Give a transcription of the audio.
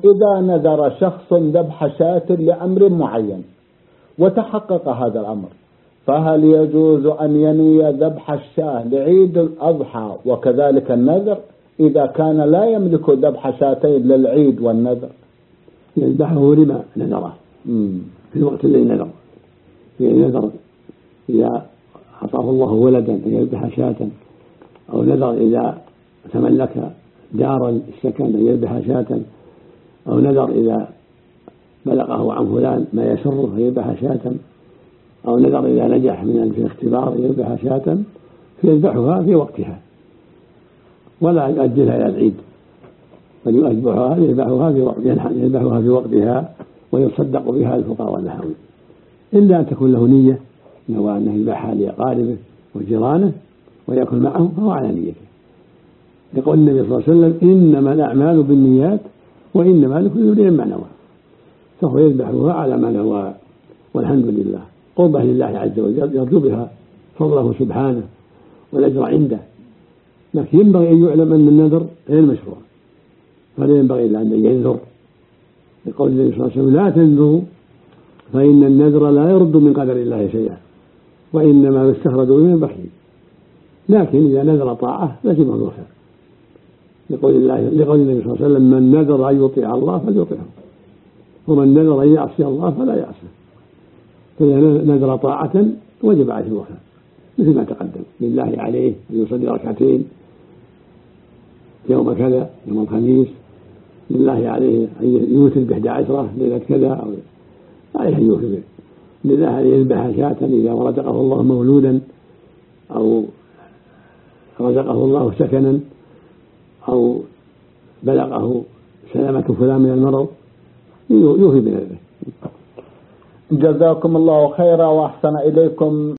إذا نذر شخص ذبح شاة لأمر معين وتحقق هذا الأمر، فهل يجوز أن ينوي ذبح الشاة لعيد الأضحى وكذلك النذر إذا كان لا يملك ذبح شاتين للعيد والنذر؟ يذبحه لما نذره في الوقت الذي نذر. في نذر إذا أعطاه الله ولدا أن يذبح شاة، أو نذر إذا تملك دارا السكن أن يذبح شاة، أو نذر إذا بلغه عن فلان ما يسره فيذبح شاة، أو نذر إذا نجح في الاختبار يذبح شاة، فيذبحها في وقتها ولا يؤجلها إلى العيد، بل يذبحها في وقتها ويصدق بها الفقراء والنحوين، إلا أن تكون له نية نوى أنه يذبحها لأقاربه وجيرانه ويأكل معهم فهو على نيته، يقول النبي صلى الله عليه وسلم: إنما الأعمال بالنيات وإنما لكل امرئ ما نوى، فهو يذبحها على ما نوى، والحمد لله قربة لله عز وجل يرجو بها فضله سبحانه والأجر عنده. لكن ينبغي أن يعلم أن النذر غير مشروع، فلا ينبغي إلا أن ينذر، لقول النبي صلى الله عليه وسلم: لا تنذروا فإن النذر لا يرد من قدر الله شيئا وإنما يستخرج من البخيل. لكن إذا نذر طاعة لزمه الوفاء، لقول النبي صلى الله عليه وسلم: من نذر أن يطيع الله فليطيعه، ومن نذر أن يعصي الله فلا يعصيه. فإذا نذر طاعة وجب عليه الوفاء، مثل ما تقدم: لله عليه أن يصلي ركعتين يوم كذا يوم الخميس، لله عليه أن يوتر ب11 ليلة كذا، أو عليه أن يوتر، لله عليه يذبح شاة إذا رزقه الله مولودا أو رزقه الله سكنا أو بلغه سلامة فلان من المرض، يوفي بنذره. جزاكم الله خيرا وأحسن إليكم.